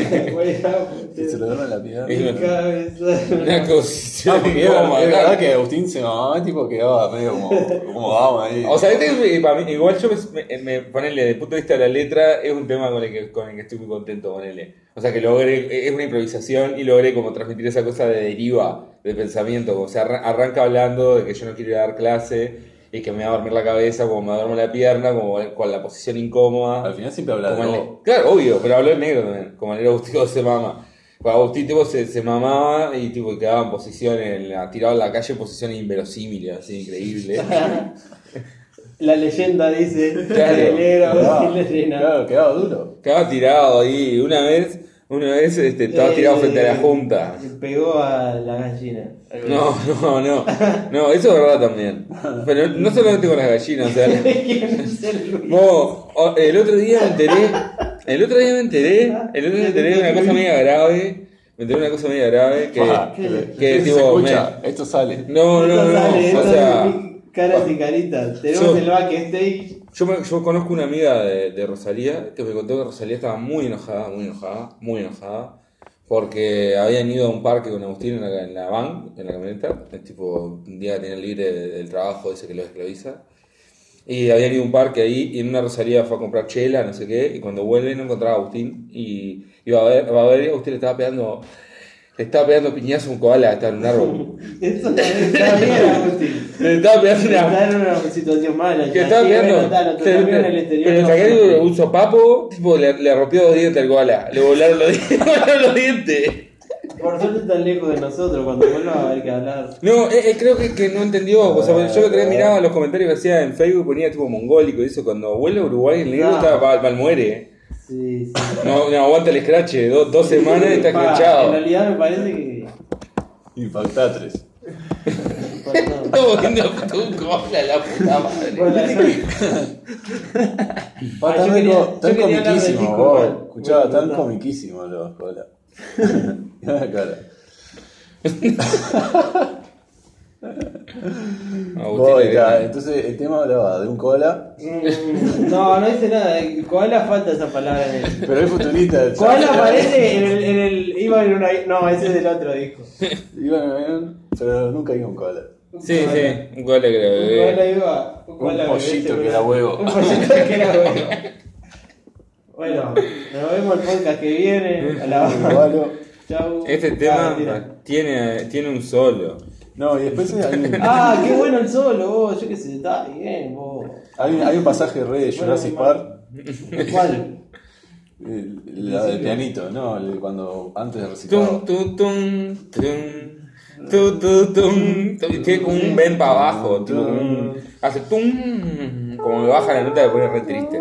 Que se le duerme la pierna. Es Mi cabeza. una cosita Ah, porque era, como es acá. verdad que Agustín se mamaba, tipo quedaba medio como dama ahí. O sea, para mí, igual yo me ponele, desde el punto de vista de la letra, es un tema con el que estoy muy contento, ponele. O sea, que logré, es una improvisación y logré como transmitir esa cosa de deriva, de pensamiento. O sea, arranca hablando de que yo no quiero ir a dar clase y que me va a dormir la cabeza, como me duermo la pierna, como con la posición incómoda. Al final siempre habla de Como todo. claro, obvio, pero habló en negro también, como el negro Agustín se mama. Pues Agustín tipo, se mamaba y tipo, quedaba en posición, tirado en la calle en posiciones inverosímiles, así, increíble. La leyenda dice Claro. que el negro Quedaba- Agustín le reina. Claro, quedaba duro. Quedaba tirado ahí, una vez estaba tirado frente a la junta. Pegó a la gallina. No, eso es verdad también. Pero no solamente con las gallinas, o sea, ¿Quién es el no, el otro día me enteré de una cosa media grave. Que Se tipo, escucha, esto sale. No, Esto sale, o esto sea, es caras y caritas. Tenemos Yo- el backstage. yo conozco una amiga de Rosalía que me contó que Rosalía estaba muy enojada, porque habían ido a un parque con Agustín en la van, en la camioneta, es tipo un día que tenía libre del trabajo ese que lo esclaviza, y habían ido a un parque ahí y en una Rosalía fue a comprar chela, no sé qué, y cuando vuelve no encontraba a Agustín y iba a ver y Agustín le estaba pegando piñazo a un koala que estaba en un árbol. Eso está bien, Agustín. Le estaba pegando una Está en una situación mala. que ya. estaba Sí, pegando. bueno, está, lo cambió en el exterior. Pero no, saqué un sopapo, tipo, le rompió 2 dientes al koala. Le volaron los dientes. Por suerte está lejos de nosotros. Cuando vuelva va a haber que hablar. No, creo que no entendió. O sea, yo que miraba los comentarios que hacía en Facebook, ponía tipo mongólico y eso. Cuando vuelve a Uruguay, el negro muere. Sí, sí. No aguanta el scratch. 2 semanas y está En escrachado. realidad me parece que. Impactatres. Estamos viendo un koala, la puta madre. Tan yo quería- tan yo quería hablar de comiquísimo, Chico vos. igual. Escuchaba, Bueno, tan está. comiquísimo los cola. Mira la cara. Agustín Ledesma. Entonces el tema hablaba de un koala, No dice nada. Koala falta esa palabra en él. pero es futurista. Koala aparece en el. Iba en una. No, ese es del otro disco. Iba en avión, pero nunca iba un koala. Sí, un koala que era Un bebé. koala iba. Un koala pollito bebé, que era huevo. Un pollito que era huevo. Bueno, nos vemos el podcast que viene. A la Igualo. Chau. Este tema tiene un solo. No, y después Qué bueno el solo, vos. Yo qué sé, está bien, vos. hay un pasaje re de Jurassic Park. ¿Cuál? La del pianito, ¿no? Cuando antes de recitar. Tiene como un ven para abajo, tipo como hace tum, como que baja la nota y pone re triste.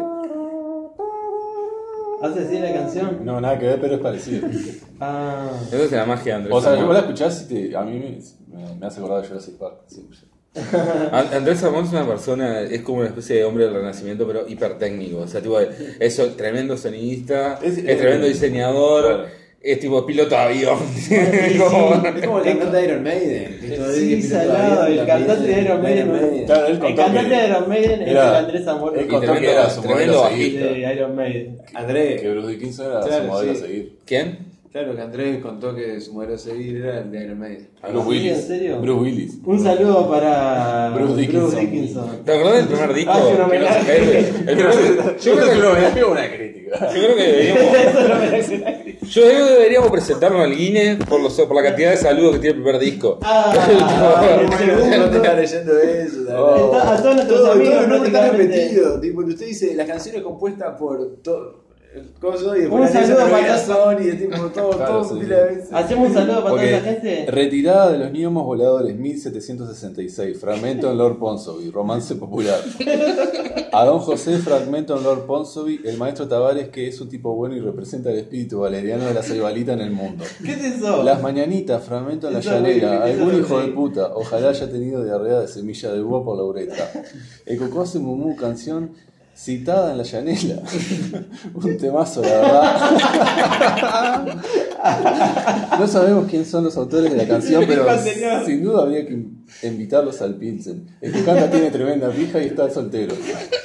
¿Hace así la canción? No, nada que ver, pero es parecido. Eso es la magia de Andrés O sea, Amón. vos la escuchás y a mí me hace acordar de Jurassic Park. Siempre. Andrés Amón es una persona, es como una especie de hombre del renacimiento, pero hipertécnico. O sea, tipo, es tremendo sonidista, es tremendo diseñador. Claro. Es tipo piloto de avión. Es como el cantante de Iron Maiden. Sí, salado, el cantante de Iron Maiden. Claro, él El contó cantante que de Iron Maiden es el era- Andrés Amor. él contó que era su tremendo modelo a seguir. De Iron Maiden. Andrés. Que Bruce Dickinson era Claro, su modelo a sí. seguir. ¿Quién? Claro, que Andrés contó que su modelo a seguir era el de Iron Maiden. Bruce Willis. ¿En serio? Bruce Willis. Un saludo para Bruce Dickinson. Dickinson. ¿Te acordás del primer disco? Hace un Que no homenaje. se cae. Yo creo una crítica. que deberíamos. Eso no me lo sé. Yo creo que deberíamos presentarnos al Guinness por la cantidad de saludos que tiene el primer disco. El segundo estaba leyendo eso. A todos nuestros Todo amigos el nombre está prácticamente. repetido. Tipo, usted dice, la canción es compuesta por todo el coso y Un después saludo la para Sony y es tipo todo, Claro, todo sí. pila de veces. Hacemos un saludo para toda Porque esa gente. retirada de los gnomos voladores 1766, fragmento en Lord Ponsonby, romance popular. A don José, fragmento en Lord Ponsonby, el maestro Tavares, que es un tipo bueno y representa el espíritu valeriano de la ceibalita en el mundo. ¿Qué es eso? Las mañanitas, fragmento en la Eso llanera, es muy- algún eso hijo sí. de puta, ojalá haya tenido diarrea de semilla de uva por la uretra. El Cocó hace mumú, canción citada en la llanera. Un temazo, la verdad. No sabemos quién son los autores de la canción, pero Señor. sin duda habría que invitarlos al Pilsen. El que canta tiene tremenda pija y está soltero.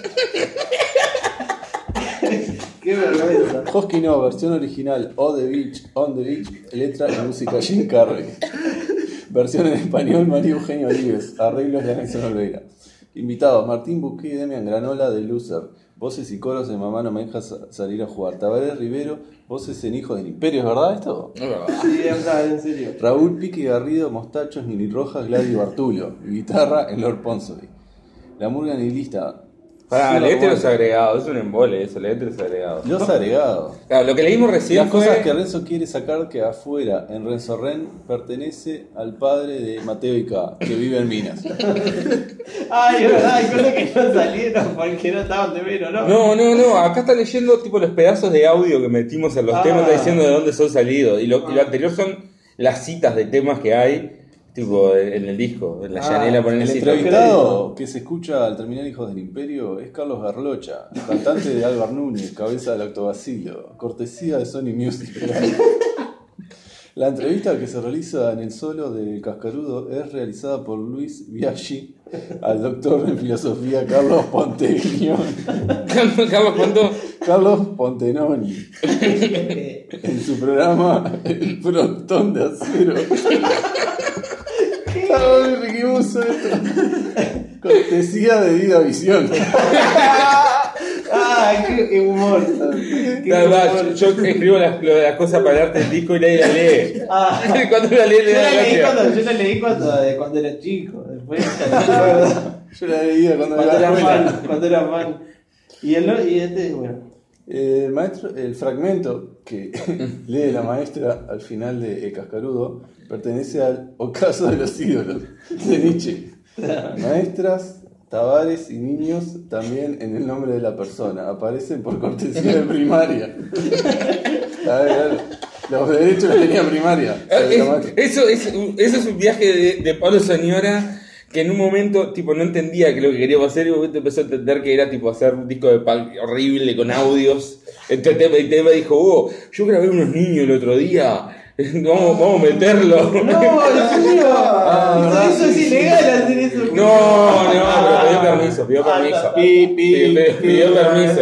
Qué vergüenza. Hosky no, versión original, On the Beach, letra y música Jim Carrey. Versión en español, María Eugenia Olives, arreglos de Nelson Olveira. Invitados, Martín Busqué y Demian Granola de Loser. Voces y coros de Mamá no me dejas salir a jugar. Tavares Rivero, voces en Hijos del Imperio, ¿es verdad esto? No, verdad. Sí, en serio. Raúl Pique Garrido, Mostachos, Nini Rojas, Gladys Bartulo. Y guitarra en Lord Ponsonby. La murga nihilista. Pará, Solo leete los Román. agregados, es un embole eso, leete los agregados. Los agregados. Claro, lo que leímos recién Las cosas que fue... Renzo quiere sacar que afuera, en Renzo Ren, pertenece al padre de Mateo Ica, que vive en Minas. Ay, es verdad, hay cosas que no salieron porque no estaban de menos, ¿no? No, acá está leyendo tipo los pedazos de audio que metimos en los temas, está diciendo de dónde son salidos. Y lo anterior son las citas de temas que hay, tipo en el disco, en la llanera ponen El el entrevistado que se escucha al terminar Hijos del Imperio es Carlos Garlocha, cantante de Álvar Núñez, cabeza del Lactobacilo, cortesía de Sony Music. La entrevista que se realiza en el solo de Cascarudo es realizada por Luis Biaggi al doctor en filosofía Carlos Ponteñón. Carlos, ¿cuánto? Carlos Pontenoni en su programa El Frontón de Acero. Está muy riquimoso esto. Cortesía de Vida Visión. Qué humor. Yo escribo las cosas para darte el disco y nadie la lee. Cuando la lee, le da gracia. Yo la leí cuando era chico. Después Yo la leía cuando cuando era era escuela. fan. Cuando era fan. Y este, bueno. El maestro, el fragmento que lee la maestra al final de El Cascarudo pertenece al Ocaso de los ídolos de Nietzsche. Maestras, Tavares y niños también en el nombre de la persona. Aparecen por cortesía de primaria. A ver, los derechos los tenía primaria. Eso es un viaje de Pablo Soñora que en un momento tipo no entendía que lo que queríamos hacer y en un momento empezó a entender que era tipo hacer un disco de punk horrible con audios. Entonces el tema dijo, yo grabé unos niños el otro día Vamos a meterlo. No, eso es ilegal hacer eso. No, pero pidió permiso. Pidió permiso.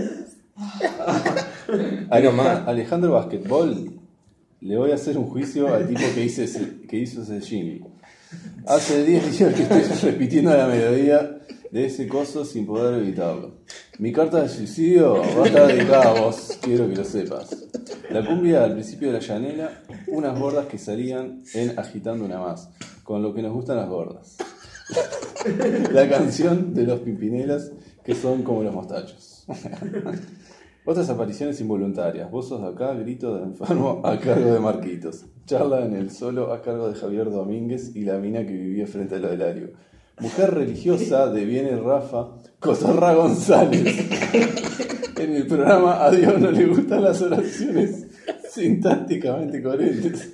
Alejandro Basketball, le voy a hacer un juicio al tipo que hizo ese jingle. Hace 10 días que estoy repitiendo la melodía de ese coso sin poder evitarlo. Mi carta de suicidio va a estar dedicada a vos, quiero que lo sepas. La cumbia al principio de la llanera, unas gordas que salían en Agitando una más, con lo que nos gustan las gordas. La canción de los Pimpinelas, que son como los mostachos. Otras apariciones involuntarias. Vos sos de acá, grito de enfermo a cargo de Marquitos. Charla en el solo a cargo de Javier Domínguez y la mina que vivía frente al Hilario. Mujer religiosa de Viene Rafa, Cotorra González. En el programa A Dios no le gustan las oraciones sintácticamente coherentes.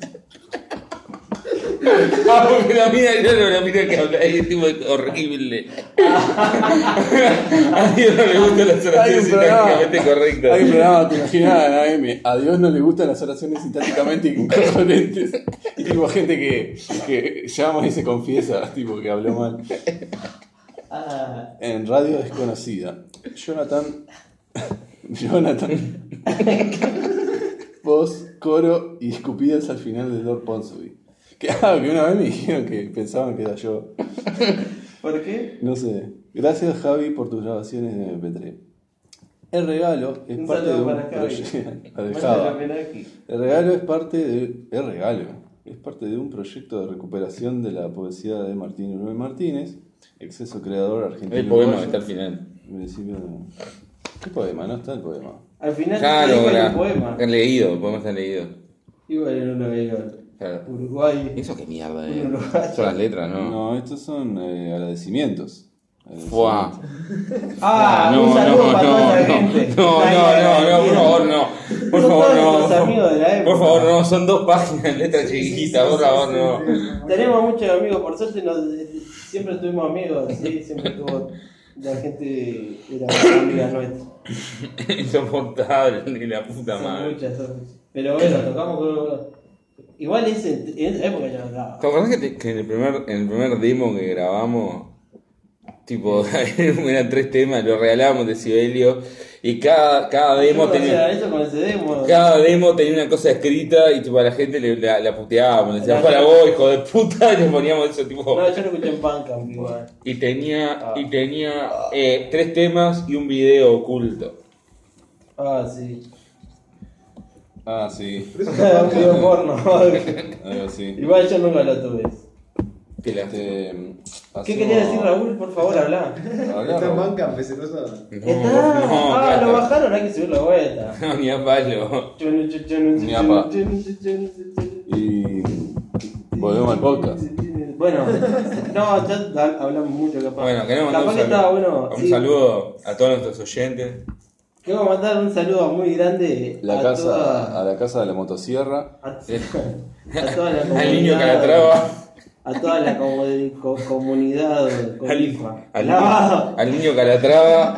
Porque la mina que habla ahí es tipo horrible. A Dios no le gustan las oraciones sintácticamente correctas. Hay un programa, te imaginas, en AM, a Dios no le gustan las oraciones sintácticamente incoherentes. Y tipo gente que llama y se confiesa, tipo que habló mal. En Radio Desconocida, Jonathan, voz, coro y escupidas al final de Lord Ponsonby. Que una vez me dijeron que pensaban que era yo. ¿Por qué? No sé. Gracias, Javi, por tus grabaciones de MP3. El regalo es Un parte de saludo un para Javi. proyecto. El regalo es parte de un proyecto de recuperación de la poesía de Martín Uruguay Martínez, exceso creador argentino. El poema está al final. ¿Qué poema? No está el poema. Al final Claro, el poema. el poema está leído. Igual no lo veo. Claro. Uruguay. ¿Eso qué mierda Un Son las letras, ¿no? No, estos son agradecimientos. Fuá. Un saludo para toda la gente. No, por favor, no. Por favor, no. Por favor, no. Son 2 páginas, letras chiquitas, por favor, no. Tenemos muchos amigos, por suerte siempre tuvimos amigos, sí, siempre tuvo. La gente era amiga nuestra. Insoportable, ni la puta madre. Pero bueno, tocamos con. Igual en esa época ya no daba. ¿Te acordás que en el primer demo que grabamos, tipo, eran 3 temas, lo regalábamos de Sibelio, y cada demo tenía. Eso con ese demo. Cada demo tenía una cosa escrita y tipo a la gente la puteábamos, le decíamos para vos, hijo de puta, y le poníamos eso tipo. No, yo lo escuché en Bandcamp igual. Y tenía 3 temas y un video oculto. Sí. Sí. Un video porno. Algo así. Igual yo nunca lo tuve. ¿Qué ¿Qué quería decir Raúl? Por favor, habla. ¿Está en Bandcamp ese cosa? No, lo bajaron, hay que subir la vuelta. No, ni a palo. Ni a pa. Y volvemos al podcast. Bueno, no, ya hablamos mucho capaz. Bueno, queremos capaz que estaba bueno. Un saludo a todos nuestros oyentes. Quiero mandar un saludo muy grande a la casa de la motosierra. A toda la comunidad. Al niño Calatrava. A toda la comunidad. Al niño Calatrava.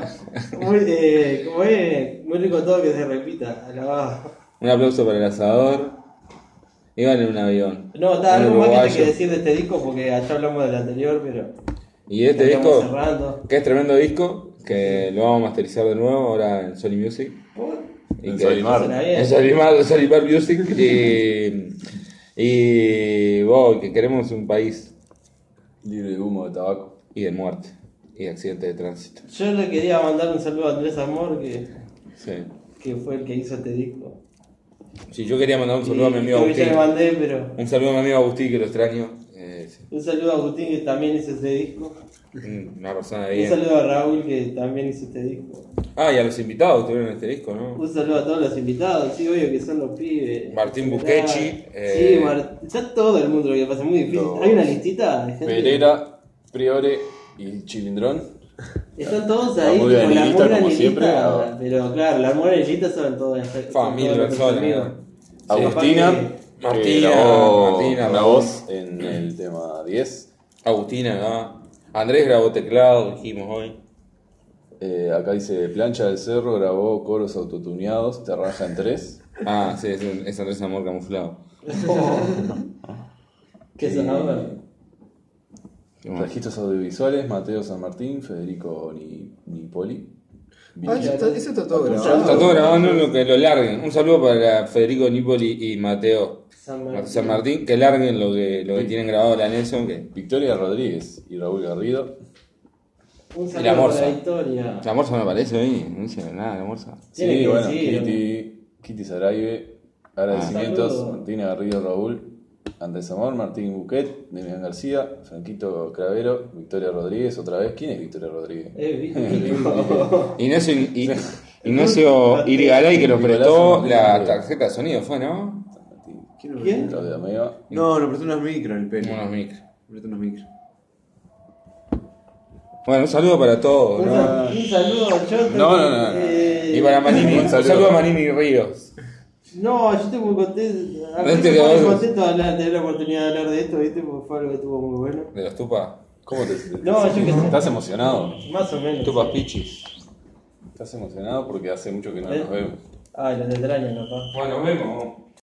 Muy rico todo que se repita. Alabado. Un aplauso para el asador. Iban en un avión. No, está algo más que hay que decir de este disco porque allá hablamos del anterior, pero. Y este disco, cerrando. que es tremendo disco, que lo vamos a masterizar de nuevo ahora en Sony Music. En Solimar. En Solimar Music. Que queremos un país libre de humo, de tabaco y de muerte y de accidentes de tránsito. Yo le quería mandar un saludo a Andrés Amor, que fue el que hizo este disco. Sí, yo quería mandar un saludo a mi amigo Agustín. Un saludo a mi amigo Agustín, que lo extraño. Un saludo a Agustín, que también hizo este disco. Una persona de bien. Un saludo a Raúl, que también hizo este disco. Y a los invitados que estuvieron en este disco, ¿no? Un saludo a todos los invitados, sí, obvio que son los pibes. Martín Busquechi. Está todo el mundo, lo que pasa, muy difícil. Hay una listita de gente. Pereira, Priore y Chilindrón. Están todos ahí, con la lista, como siempre. Pero claro, la Morenita son todas. Mil personas. Agustina. Martina, la voz en el tema 10. Agustina, ¿no? Andrés grabó teclado, dijimos hoy. Acá dice Plancha del Cerro grabó coros autotuneados, te raja en 3. Sí, es Andrés Amor camuflado. ¿Qué es Hanover? Registros audiovisuales, Mateo San Martín, Federico Nipoli. Eso está todo Está grabado. todo grabado, no lo que lo larguen. Un saludo para Federico Nipoli y Mateo San Martín, que larguen lo que tienen grabado la Nelson. Que... Victoria Rodríguez y Raúl Garrido. Un Y la saludo Morsa. para Victoria. La Morsa no aparece ahí, no dice nada la Morsa. Tiene Sí, que bueno, decir, Kitty Saraibe, agradecimientos, Saludo. Martina Garrido, Raúl, Andrés Amor, Martín Buquet, Demián García, Franquito Cravero, Victoria Rodríguez, otra vez. ¿Quién es Victoria Rodríguez? Ignacio Irigaray, que nos prestó la tarjeta de sonido, fue, ¿no? ¿Quién? Claudia Meva. No, nos prestó unos micros en el pelo. Unos micros. Nos prestó unos micros. Bueno, un saludo para todos, Un ¿no? saludo, yo No. Y para Manini, un saludo a Manini Ríos. No, yo estoy muy contento. A mí Este estoy que muy vos- contento de tener la oportunidad de hablar de esto, ¿viste? Porque fue algo que estuvo muy bueno. De los tupas. ¿Cómo te sientes? No, yo qué sé. ¿Estás emocionado? Más o menos. Tupas pichis. ¿Estás emocionado? Porque hace mucho que no nos vemos. Ay, los extraño, papá. Bueno, nos vemos.